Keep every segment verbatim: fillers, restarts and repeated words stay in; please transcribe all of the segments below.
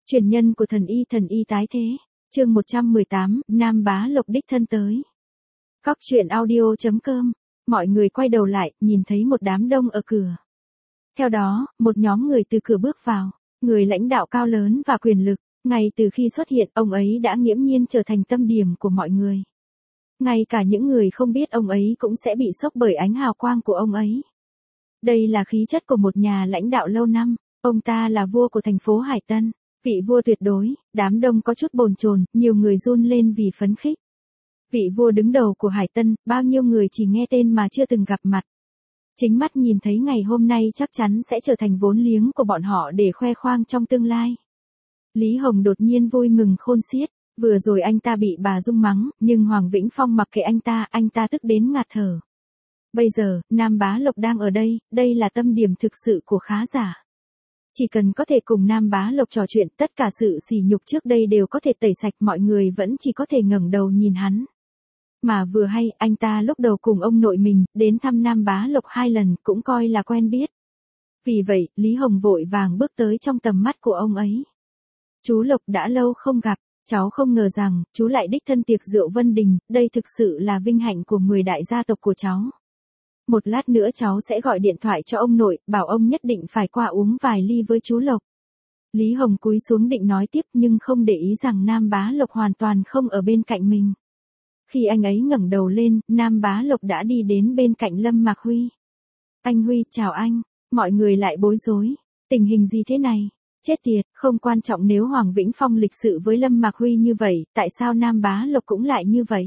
Truyền nhân của thần y thần y tái thế. Chương một trăm mười tám, Nam Bá Lộc đích thân tới. Cóc truyện audio chấm com. Mọi người quay đầu lại, nhìn thấy một đám đông ở cửa. Theo đó, một nhóm người từ cửa bước vào, người lãnh đạo cao lớn và quyền lực, ngay từ khi xuất hiện, ông ấy đã nghiễm nhiên trở thành tâm điểm của mọi người. Ngay cả những người không biết ông ấy cũng sẽ bị sốc bởi ánh hào quang của ông ấy. Đây là khí chất của một nhà lãnh đạo lâu năm, ông ta là vua của thành phố Hải Tân, vị vua tuyệt đối. Đám đông có chút bồn chồn, nhiều người run lên vì phấn khích. Vị vua đứng đầu của Hải Tân, bao nhiêu người chỉ nghe tên mà chưa từng gặp mặt. Chính mắt nhìn thấy ngày hôm nay chắc chắn sẽ trở thành vốn liếng của bọn họ để khoe khoang trong tương lai. Lý Hồng đột nhiên vui mừng khôn xiết, vừa rồi anh ta bị bà Dung mắng, nhưng Hoàng Vĩnh Phong mặc kệ anh ta, anh ta tức đến ngạt thở. Bây giờ, Nam Bá Lộc đang ở đây, đây là tâm điểm thực sự của khá giả. Chỉ cần có thể cùng Nam Bá Lộc trò chuyện, tất cả sự sỉ nhục trước đây đều có thể tẩy sạch, mọi người vẫn chỉ có thể ngẩng đầu nhìn hắn. Mà vừa hay, anh ta lúc đầu cùng ông nội mình, đến thăm Nam Bá Lộc hai lần, cũng coi là quen biết. Vì vậy, Lý Hồng vội vàng bước tới trong tầm mắt của ông ấy. Chú Lộc đã lâu không gặp, cháu không ngờ rằng, chú lại đích thân tiệc rượu Vân Đình, đây thực sự là vinh hạnh của mười đại gia tộc của cháu. Một lát nữa cháu sẽ gọi điện thoại cho ông nội, bảo ông nhất định phải qua uống vài ly với chú Lộc. Lý Hồng cúi xuống định nói tiếp nhưng không để ý rằng Nam Bá Lộc hoàn toàn không ở bên cạnh mình. Khi anh ấy ngẩng đầu lên, Nam Bá Lộc đã đi đến bên cạnh Lâm Mạc Huy. Anh Huy, chào anh. Mọi người lại bối rối. Tình hình gì thế này? Chết tiệt, không quan trọng nếu Hoàng Vĩnh Phong lịch sự với Lâm Mạc Huy như vậy, tại sao Nam Bá Lộc cũng lại như vậy?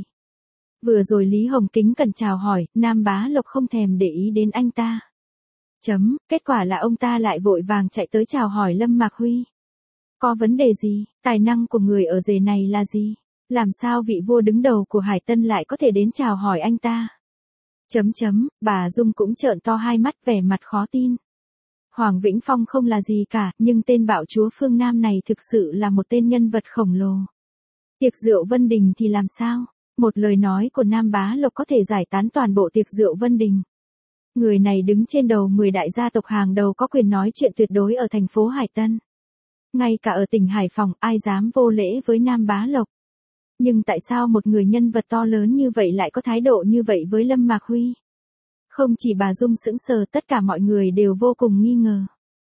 Vừa rồi Lý Hồng kính cẩn chào hỏi, Nam Bá Lộc không thèm để ý đến anh ta. Chấm, kết quả là ông ta lại vội vàng chạy tới chào hỏi Lâm Mạc Huy. Có vấn đề gì? Tài năng của người ở rể này là gì? Làm sao vị vua đứng đầu của Hải Tân lại có thể đến chào hỏi anh ta? Chấm chấm, bà Dung cũng trợn to hai mắt vẻ mặt khó tin. Hoàng Vĩnh Phong không là gì cả, nhưng tên bạo chúa phương Nam này thực sự là một tên nhân vật khổng lồ. Tiệc rượu Vân Đình thì làm sao? Một lời nói của Nam Bá Lộc có thể giải tán toàn bộ tiệc rượu Vân Đình. Người này đứng trên đầu mười đại gia tộc hàng đầu có quyền nói chuyện tuyệt đối ở thành phố Hải Tân. Ngay cả ở tỉnh Hải Phòng, ai dám vô lễ với Nam Bá Lộc. Nhưng tại sao một người nhân vật to lớn như vậy lại có thái độ như vậy với Lâm Mạc Huy? Không chỉ bà Dung sững sờ, tất cả mọi người đều vô cùng nghi ngờ.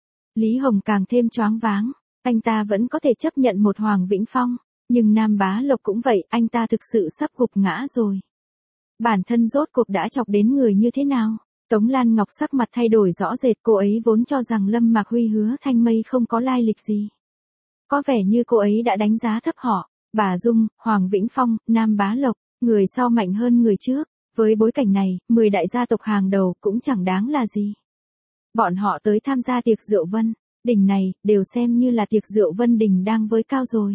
Lý Hồng càng thêm choáng váng, anh ta vẫn có thể chấp nhận một Hoàng Vĩnh Phong, nhưng Nam Bá Lộc cũng vậy, anh ta thực sự sắp gục ngã rồi. Bản thân rốt cuộc đã chọc đến người như thế nào? Tống Lan Ngọc sắc mặt thay đổi rõ rệt, cô ấy vốn cho rằng Lâm Mạc Huy Hứa Thanh Mây không có lai lịch gì. Có vẻ như cô ấy đã đánh giá thấp họ. Bà Dung, Hoàng Vĩnh Phong, Nam Bá Lộc, người sau mạnh hơn người trước. Với bối cảnh này, mười đại gia tộc hàng đầu cũng chẳng đáng là gì. Bọn họ tới tham gia tiệc rượu Vân Đình này, đều xem như là tiệc rượu Vân Đình đang với cao rồi.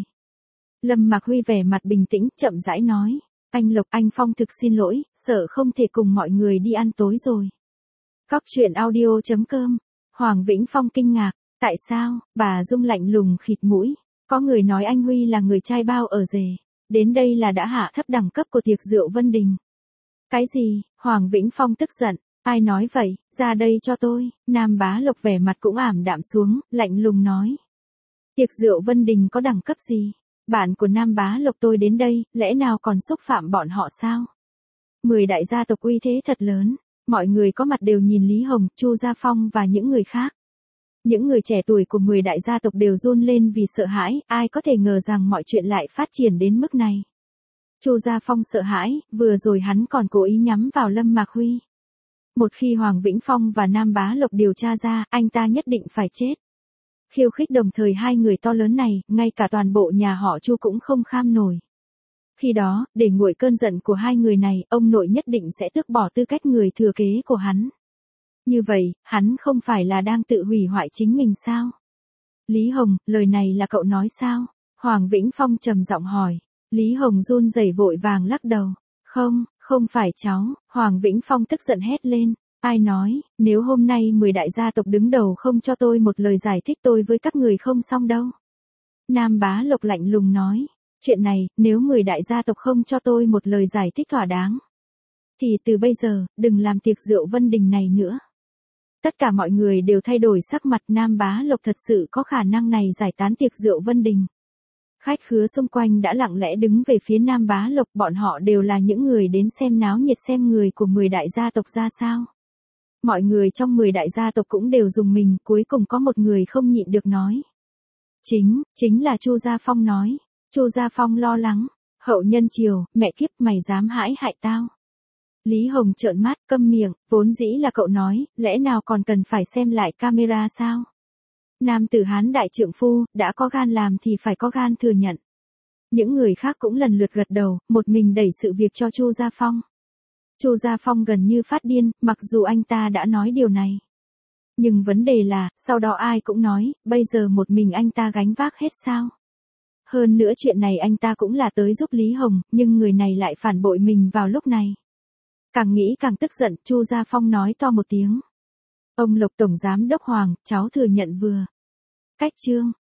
Lâm Mạc Huy vẻ mặt bình tĩnh, chậm rãi nói. Anh Lộc, anh Phong thực xin lỗi, sợ không thể cùng mọi người đi ăn tối rồi. Cóc truyện audio chấm com. Hoàng Vĩnh Phong kinh ngạc. Tại sao? Bà Dung lạnh lùng khịt mũi. Có người nói anh Huy là người trai bao ở rể. Đến đây là đã hạ thấp đẳng cấp của tiệc rượu Vân Đình. Cái gì? Hoàng Vĩnh Phong tức giận. Ai nói vậy? Ra đây cho tôi. Nam Bá Lộc vẻ mặt cũng ảm đạm xuống, lạnh lùng nói. Tiệc rượu Vân Đình có đẳng cấp gì? Bạn của Nam Bá Lộc tôi đến đây, lẽ nào còn xúc phạm bọn họ sao? Mười đại gia tộc uy thế thật lớn. Mọi người có mặt đều nhìn Lý Hồng, Chu Gia Phong và những người khác. Những người trẻ tuổi của mười đại gia tộc đều run lên vì sợ hãi, ai có thể ngờ rằng mọi chuyện lại phát triển đến mức này. Chu Gia Phong sợ hãi, vừa rồi hắn còn cố ý nhắm vào Lâm Mạc Huy. Một khi Hoàng Vĩnh Phong và Nam Bá Lộc điều tra ra, anh ta nhất định phải chết. Khiêu khích đồng thời hai người to lớn này, ngay cả toàn bộ nhà họ Chu cũng không kham nổi. Khi đó, để nguội cơn giận của hai người này, ông nội nhất định sẽ tước bỏ tư cách người thừa kế của hắn. Như vậy, hắn không phải là đang tự hủy hoại chính mình sao? Lý Hồng, lời này là cậu nói sao? Hoàng Vĩnh Phong trầm giọng hỏi. Lý Hồng run rẩy vội vàng lắc đầu. Không, không phải cháu. Hoàng Vĩnh Phong tức giận hét lên. Ai nói, nếu hôm nay mười đại gia tộc đứng đầu không cho tôi một lời giải thích tôi với các người không xong đâu. Nam Bá Lộc lạnh lùng nói. Chuyện này, nếu mười đại gia tộc không cho tôi một lời giải thích thỏa đáng, thì từ bây giờ, đừng làm tiệc rượu Vân Đình này nữa. Tất cả mọi người đều thay đổi sắc mặt, Nam Bá Lộc thật sự có khả năng này giải tán tiệc rượu Vân Đình. Khách khứa xung quanh đã lặng lẽ đứng về phía Nam Bá Lộc, bọn họ đều là những người đến xem náo nhiệt, xem người của mười đại gia tộc ra sao. Mọi người trong mười đại gia tộc cũng đều dùng mình, cuối cùng có một người không nhịn được nói. Chính, chính là Chu Gia Phong nói. Chu Gia Phong lo lắng, hậu nhân triều, mẹ kiếp mày dám hãm hại tao. Lý Hồng trợn mắt, câm miệng, vốn dĩ là cậu nói, lẽ nào còn cần phải xem lại camera sao? Nam tử Hán đại trượng phu, đã có gan làm thì phải có gan thừa nhận. Những người khác cũng lần lượt gật đầu, một mình đẩy sự việc cho Chu Gia Phong. Chu Gia Phong gần như phát điên, mặc dù anh ta đã nói điều này. Nhưng vấn đề là, sau đó ai cũng nói, bây giờ một mình anh ta gánh vác hết sao? Hơn nữa chuyện này anh ta cũng là tới giúp Lý Hồng, nhưng người này lại phản bội mình vào lúc này. Càng nghĩ càng tức giận, Chu Gia Phong nói to một tiếng. Ông Lộc Tổng Giám Đốc Hoàng, cháu thừa nhận vừa. Cách chương.